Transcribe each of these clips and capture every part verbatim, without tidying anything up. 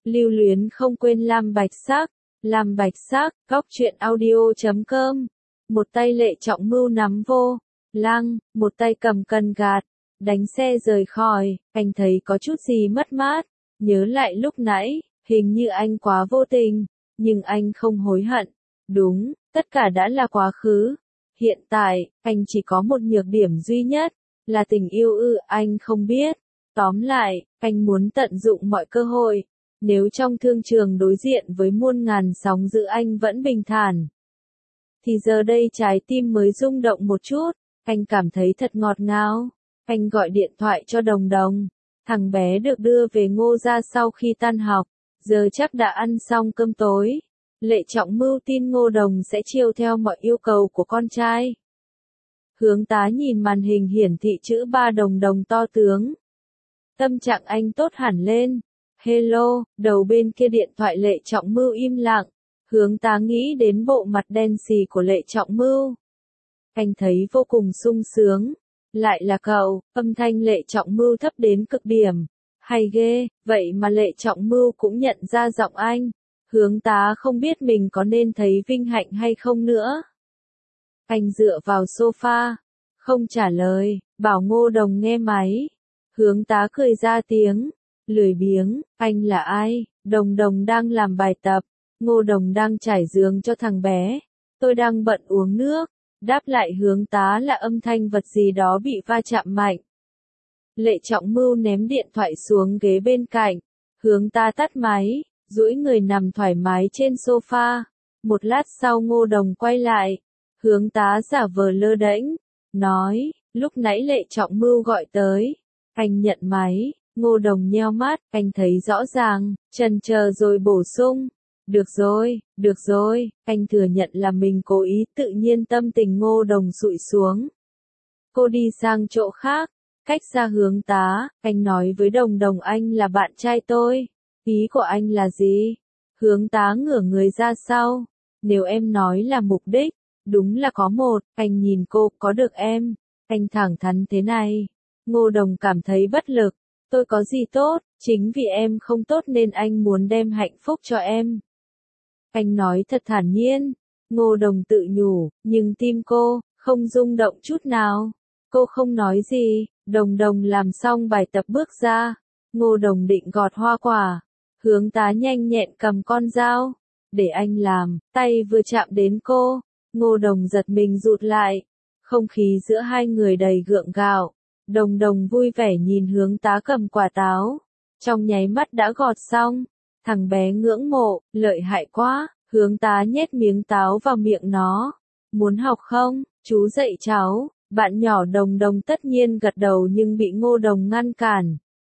Lưu luyến không quên Lam Bạch Sắc, Lam Bạch Sắc, góc truyện audio chấm com. Một tay Lệ Trọng Mưu nắm vô lăng, một tay cầm cần gạt, đánh xe rời khỏi. Anh thấy có chút gì mất mát, nhớ lại lúc nãy, hình như anh quá vô tình, nhưng anh không hối hận. Đúng, tất cả đã là quá khứ. Hiện tại, anh chỉ có một nhược điểm duy nhất, là tình yêu ư, anh không biết. Tóm lại, anh muốn tận dụng mọi cơ hội. Nếu trong thương trường đối diện với muôn ngàn sóng dữ anh vẫn bình thản, thì giờ đây trái tim mới rung động một chút. Anh cảm thấy thật ngọt ngào. Anh gọi điện thoại cho Đồng Đồng. Thằng bé được đưa về Ngô gia sau khi tan học, giờ chắc đã ăn xong cơm tối. Lệ Trọng Mưu tin Ngô Đồng sẽ chiều theo mọi yêu cầu của con trai. Hướng tá nhìn màn hình hiển thị chữ ba Đồng Đồng to tướng. Tâm trạng anh tốt hẳn lên. Hello, đầu bên kia điện thoại Lệ Trọng Mưu im lặng. Hướng tá nghĩ đến bộ mặt đen xì của Lệ Trọng Mưu. Anh thấy vô cùng sung sướng. Lại là cậu, âm thanh Lệ Trọng Mưu thấp đến cực điểm. Hay ghê, vậy mà Lệ Trọng Mưu cũng nhận ra giọng anh. Hướng tá không biết mình có nên thấy vinh hạnh hay không nữa. Anh dựa vào sofa, không trả lời, bảo Ngô Đồng nghe máy. Hướng tá cười ra tiếng, lười biếng, anh là ai? Đồng Đồng đang làm bài tập, Ngô Đồng đang trải giường cho thằng bé. Tôi đang bận uống nước. Đáp lại hướng tá là âm thanh vật gì đó bị va chạm mạnh. Lệ Trọng Mưu ném điện thoại xuống ghế bên cạnh. Hướng tá tắt máy, duỗi người nằm thoải mái trên sofa. Một lát sau Ngô Đồng quay lại. Hướng tá giả vờ lơ đễnh, nói, lúc nãy Lệ Trọng Mưu gọi tới. Anh nhận máy, Ngô Đồng nheo mắt, anh thấy rõ ràng, chần chờ rồi bổ sung. Được rồi, được rồi, anh thừa nhận là mình cố ý. Tự nhiên tâm tình Ngô Đồng xụi xuống. Cô đi sang chỗ khác, cách xa hướng tá, anh nói với Đồng Đồng anh là bạn trai tôi. Ý của anh là gì? Hướng tá ngửa người ra sau. Nếu em nói là mục đích, đúng là có một, anh nhìn cô, có được em. Anh thẳng thắn thế này. Ngô Đồng cảm thấy bất lực. Tôi có gì tốt, chính vì em không tốt nên anh muốn đem hạnh phúc cho em. Anh nói thật thản nhiên. Ngô Đồng tự nhủ, nhưng tim cô, không rung động chút nào. Cô không nói gì. Đồng Đồng làm xong bài tập bước ra. Ngô Đồng định gọt hoa quả. Hướng tá nhanh nhẹn cầm con dao. Để anh làm, tay vừa chạm đến cô. Ngô Đồng giật mình rụt lại. Không khí giữa hai người đầy gượng gạo. Đồng Đồng vui vẻ nhìn hướng tá cầm quả táo. Trong nháy mắt đã gọt xong. Thằng bé ngưỡng mộ, lợi hại quá. Hướng tá nhét miếng táo vào miệng nó. Muốn học không? Chú dạy cháu. Bạn nhỏ Đồng Đồng tất nhiên gật đầu nhưng bị Ngô Đồng ngăn cản.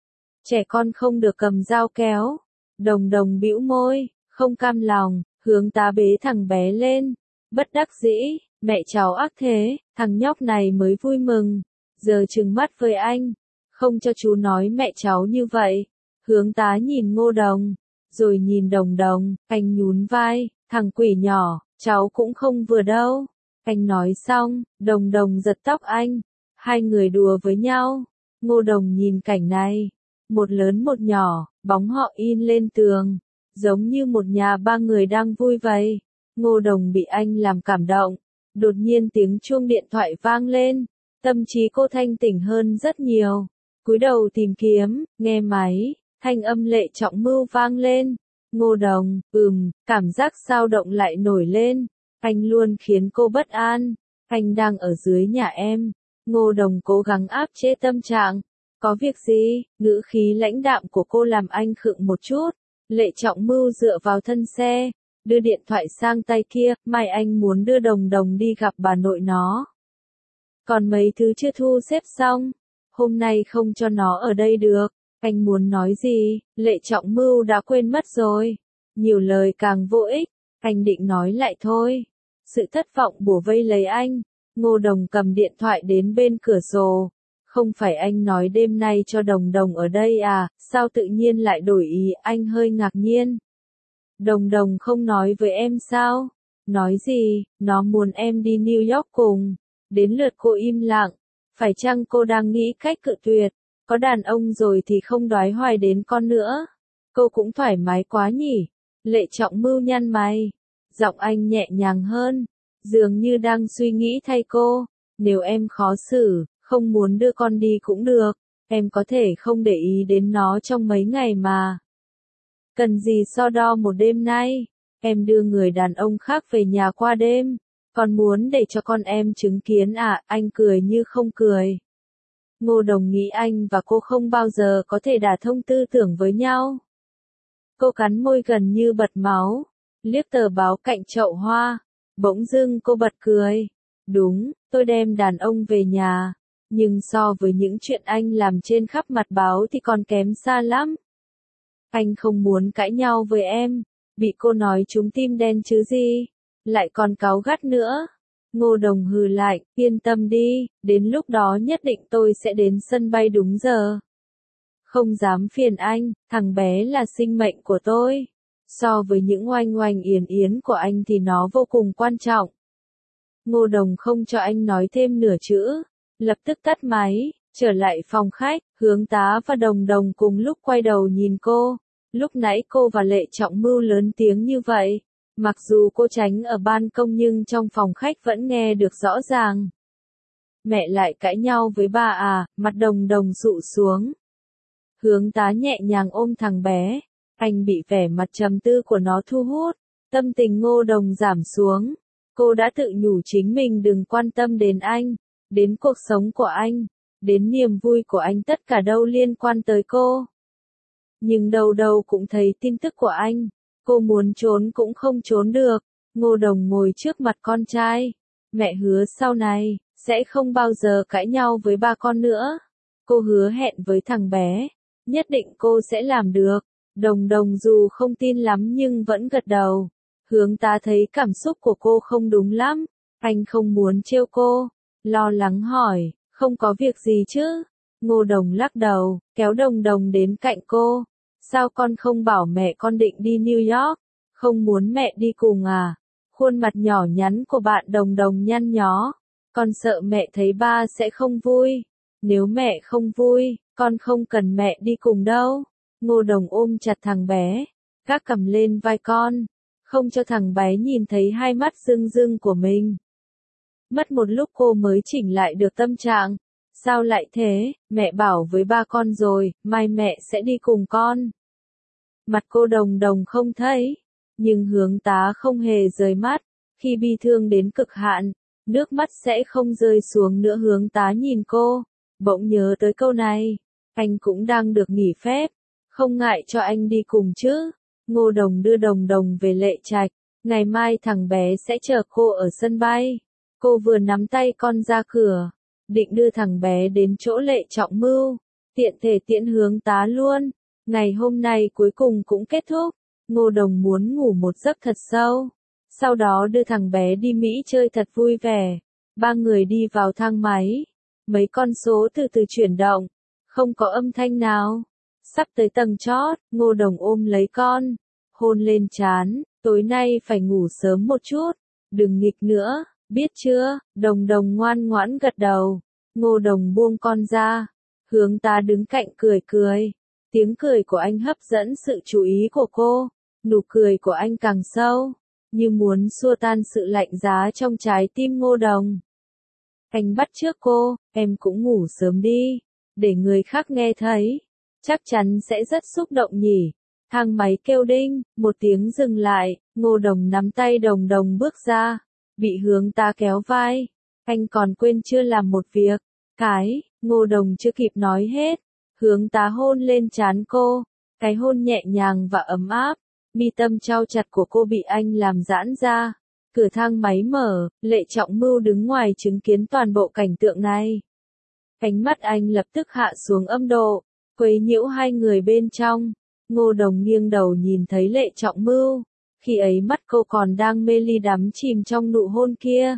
Trẻ con không được cầm dao kéo. Đồng Đồng bĩu môi, không cam lòng. Hướng tá bế thằng bé lên. Bất đắc dĩ, mẹ cháu ác thế. Thằng nhóc này mới vui mừng. Giờ trừng mắt với anh. Không cho chú nói mẹ cháu như vậy. Hướng tá nhìn Ngô Đồng. Rồi nhìn Đồng Đồng, anh nhún vai, thằng quỷ nhỏ, cháu cũng không vừa đâu. Anh nói xong, Đồng Đồng giật tóc anh. Hai người đùa với nhau. Ngô Đồng nhìn cảnh này. Một lớn một nhỏ, bóng họ in lên tường. Giống như một nhà ba người đang vui vậy. Ngô Đồng bị anh làm cảm động. Đột nhiên tiếng chuông điện thoại vang lên. Tâm trí cô thanh tỉnh hơn rất nhiều. Cúi đầu tìm kiếm, nghe máy. Thanh âm Lệ Trọng Mưu vang lên. Ngô Đồng, ừm, cảm giác sao động lại nổi lên. Anh luôn khiến cô bất an. Anh đang ở dưới nhà em. Ngô Đồng cố gắng áp chế tâm trạng. Có việc gì? Ngữ khí lãnh đạm của cô làm anh khựng một chút. Lệ Trọng Mưu dựa vào thân xe. Đưa điện thoại sang tay kia. Mai anh muốn đưa Đồng Đồng đi gặp bà nội nó. Còn mấy thứ chưa thu xếp xong. Hôm nay không cho nó ở đây được. Anh muốn nói gì, Lệ Trọng Mưu đã quên mất rồi. Nhiều lời càng vô ích, anh định nói lại thôi. Sự thất vọng bủa vây lấy anh. Ngô Đồng cầm điện thoại đến bên cửa sổ. Không phải anh nói đêm nay cho Đồng Đồng ở đây à, sao tự nhiên lại đổi ý, anh hơi ngạc nhiên. Đồng Đồng không nói với em sao? Nói gì, nó muốn em đi New York cùng. Đến lượt cô im lặng. Phải chăng cô đang nghĩ cách cự tuyệt? Có đàn ông rồi thì không đoái hoài đến con nữa. Cô cũng thoải mái quá nhỉ. Lệ Trọng Mưu nhăn mày. Giọng anh nhẹ nhàng hơn, dường như đang suy nghĩ thay cô. Nếu em khó xử, không muốn đưa con đi cũng được. Em có thể không để ý đến nó trong mấy ngày mà. Cần gì so đo một đêm nay. Em đưa người đàn ông khác về nhà qua đêm. Còn muốn để cho con em chứng kiến à? Anh cười như không cười. Ngô Đồng nghĩ anh và cô không bao giờ có thể đả thông tư tưởng với nhau. Cô cắn môi gần như bật máu, liếc tờ báo cạnh chậu hoa. Bỗng dưng cô bật cười. Đúng, tôi đem đàn ông về nhà. Nhưng so với những chuyện anh làm trên khắp mặt báo thì còn kém xa lắm. Anh không muốn cãi nhau với em. Bị cô nói trúng tim đen chứ gì. Lại còn cáu gắt nữa. Ngô Đồng hừ lại, yên tâm đi, đến lúc đó nhất định tôi sẽ đến sân bay đúng giờ. Không dám phiền anh, thằng bé là sinh mệnh của tôi. So với những oanh oanh yến yến của anh thì nó vô cùng quan trọng. Ngô Đồng không cho anh nói thêm nửa chữ, lập tức tắt máy, trở lại phòng khách, Hướng Tá và Đồng Đồng cùng lúc quay đầu nhìn cô. Lúc nãy cô và Lệ Trọng Mưu lớn tiếng như vậy. Mặc dù cô tránh ở ban công nhưng trong phòng khách vẫn nghe được rõ ràng. Mẹ lại cãi nhau với ba à? Mặt Đồng Đồng sụ xuống. Hướng Tá nhẹ nhàng ôm thằng bé. Anh bị vẻ mặt trầm tư của nó thu hút. Tâm tình Ngô Đồng giảm xuống. Cô đã tự nhủ chính mình đừng quan tâm đến anh, đến cuộc sống của anh, đến niềm vui của anh, tất cả đâu liên quan tới cô. Nhưng đâu đâu cũng thấy tin tức của anh. Cô muốn trốn cũng không trốn được. Ngô Đồng ngồi trước mặt con trai. Mẹ hứa sau này, sẽ không bao giờ cãi nhau với ba con nữa. Cô hứa hẹn với thằng bé. Nhất định cô sẽ làm được. Đồng Đồng dù không tin lắm nhưng vẫn gật đầu. Hướng Tá thấy cảm xúc của cô không đúng lắm. Anh không muốn trêu cô. Lo lắng hỏi, không có việc gì chứ? Ngô Đồng lắc đầu, kéo Đồng Đồng đến cạnh cô. Sao con không bảo mẹ con định đi New York? Không muốn mẹ đi cùng à? Khuôn mặt nhỏ nhắn của bạn Đồng Đồng nhăn nhó. Con sợ mẹ thấy ba sẽ không vui. Nếu mẹ không vui, con không cần mẹ đi cùng đâu. Ngô Đồng ôm chặt thằng bé, gác cầm lên vai con, không cho thằng bé nhìn thấy hai mắt rưng rưng của mình. Mất một lúc cô mới chỉnh lại được tâm trạng. Sao lại thế? Mẹ bảo với ba con rồi, mai mẹ sẽ đi cùng con. Mặt cô Đồng Đồng không thấy, nhưng Hướng Tá không hề rời mắt. Khi bi thương đến cực hạn, nước mắt sẽ không rơi xuống nữa. Hướng Tá nhìn cô, bỗng nhớ tới câu này. Anh cũng đang được nghỉ phép, không ngại cho anh đi cùng chứ. Ngô Đồng đưa Đồng Đồng về Lệ Trạch. Ngày mai thằng bé sẽ chờ cô ở sân bay. Cô vừa nắm tay con ra cửa, định đưa thằng bé đến chỗ Lệ Trọng Mưu, tiện thể tiễn Hướng Tá luôn. Ngày hôm nay cuối cùng cũng kết thúc. Ngô Đồng muốn ngủ một giấc thật sâu. Sau đó đưa thằng bé đi Mỹ chơi thật vui vẻ. Ba người đi vào thang máy. Mấy con số từ từ chuyển động. Không có âm thanh nào. Sắp tới tầng chót, Ngô Đồng ôm lấy con. Hôn lên trán. Tối nay phải ngủ sớm một chút. Đừng nghịch nữa, biết chưa? Đồng Đồng ngoan ngoãn gật đầu. Ngô Đồng buông con ra. Hướng Tá đứng cạnh cười cười. Tiếng cười của anh hấp dẫn sự chú ý của cô. Nụ cười của anh càng sâu, như muốn xua tan sự lạnh giá trong trái tim Ngô Đồng. Anh bắt chước cô, em cũng ngủ sớm đi, để người khác nghe thấy, chắc chắn sẽ rất xúc động nhỉ. Thang máy kêu đinh, một tiếng dừng lại, Ngô Đồng nắm tay Đồng Đồng bước ra, bị Hướng Tá kéo vai. Anh còn quên chưa làm một việc. Cái, Ngô Đồng chưa kịp nói hết. Hướng Tá hôn lên trán cô, cái hôn nhẹ nhàng và ấm áp. Mi tâm trao chặt của cô bị anh làm giãn ra. Cửa thang máy mở, Lệ Trọng Mưu đứng ngoài chứng kiến toàn bộ cảnh tượng này. Ánh mắt anh lập tức hạ xuống âm độ, quấy nhiễu hai người bên trong. Ngô Đồng nghiêng đầu nhìn thấy Lệ Trọng Mưu. Khi ấy mắt cô còn đang mê ly đắm chìm trong nụ hôn kia.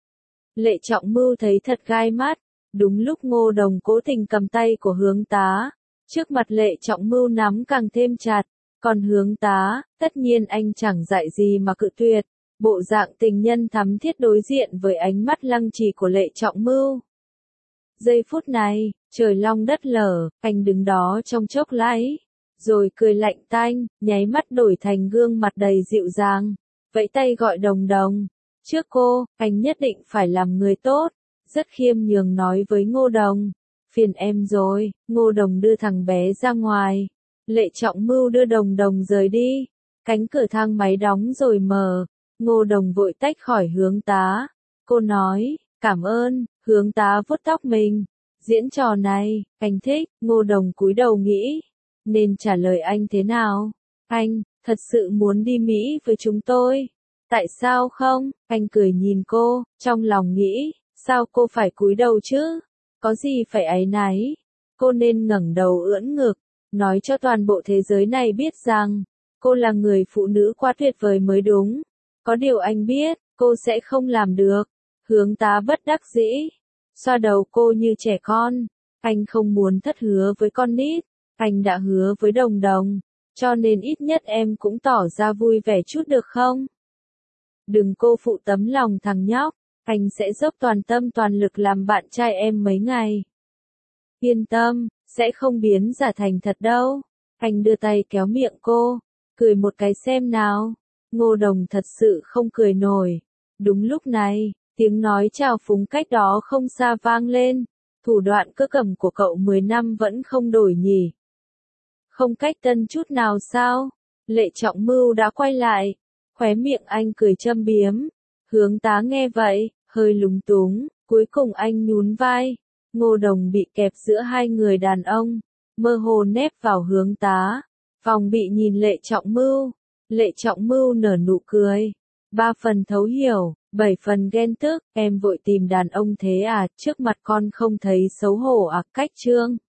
Lệ Trọng Mưu thấy thật gai mắt. Đúng lúc Ngô Đồng cố tình cầm tay của Hướng Tá, trước mặt Lệ Trọng Mưu nắm càng thêm chặt. Còn Hướng Tá, tất nhiên anh chẳng dạy gì mà cự tuyệt. Bộ dạng tình nhân thắm thiết đối diện với ánh mắt lăng trì của Lệ Trọng Mưu. Giây phút này, trời long đất lở, anh đứng đó trong chốc lát, rồi cười lạnh tanh, nháy mắt đổi thành gương mặt đầy dịu dàng, vẫy tay gọi Đồng Đồng. Trước cô, anh nhất định phải làm người tốt, rất khiêm nhường nói với Ngô Đồng. Phiền em rồi, Ngô Đồng đưa thằng bé ra ngoài. Lệ Trọng Mưu đưa Đồng Đồng rời đi. Cánh cửa thang máy đóng rồi mở. Ngô Đồng vội tách khỏi Hướng Tá. Cô nói, cảm ơn, Hướng Tá vuốt tóc mình. Diễn trò này, anh thích, Ngô Đồng cúi đầu nghĩ. Nên trả lời anh thế nào? Anh, thật sự muốn đi Mỹ với chúng tôi. Tại sao không? Anh cười nhìn cô, trong lòng nghĩ, sao cô phải cúi đầu chứ? Có gì phải áy náy? Cô nên ngẩng đầu ưỡn ngực, nói cho toàn bộ thế giới này biết rằng, cô là người phụ nữ quá tuyệt vời mới đúng. Có điều anh biết, cô sẽ không làm được. Hướng Tá bất đắc dĩ, xoa đầu cô như trẻ con. Anh không muốn thất hứa với con nít, anh đã hứa với Đồng Đồng, cho nên ít nhất em cũng tỏ ra vui vẻ chút được không? Đừng cô phụ tấm lòng thằng nhóc, anh sẽ dốc toàn tâm toàn lực làm bạn trai em mấy ngày. Yên tâm, sẽ không biến giả thành thật đâu. Anh đưa tay kéo miệng cô, cười một cái xem nào. Ngô Đồng thật sự không cười nổi. Đúng lúc này, tiếng nói chào phúng cách đó không xa vang lên. Thủ đoạn cơ cầm của cậu mười năm vẫn không đổi nhỉ? Không cách tân chút nào sao? Lệ Trọng Mưu đã quay lại. Khóe miệng anh cười châm biếm. Hướng Tá nghe vậy, hơi lúng túng, cuối cùng anh nhún vai. Ngô Đồng bị kẹp giữa hai người đàn ông, mơ hồ nép vào Hướng Tá. Phòng bị nhìn Lệ Trọng Mưu. Lệ Trọng Mưu nở nụ cười. Ba phần thấu hiểu, bảy phần ghen tức, em vội tìm đàn ông thế à, trước mặt con không thấy xấu hổ à, cách trương.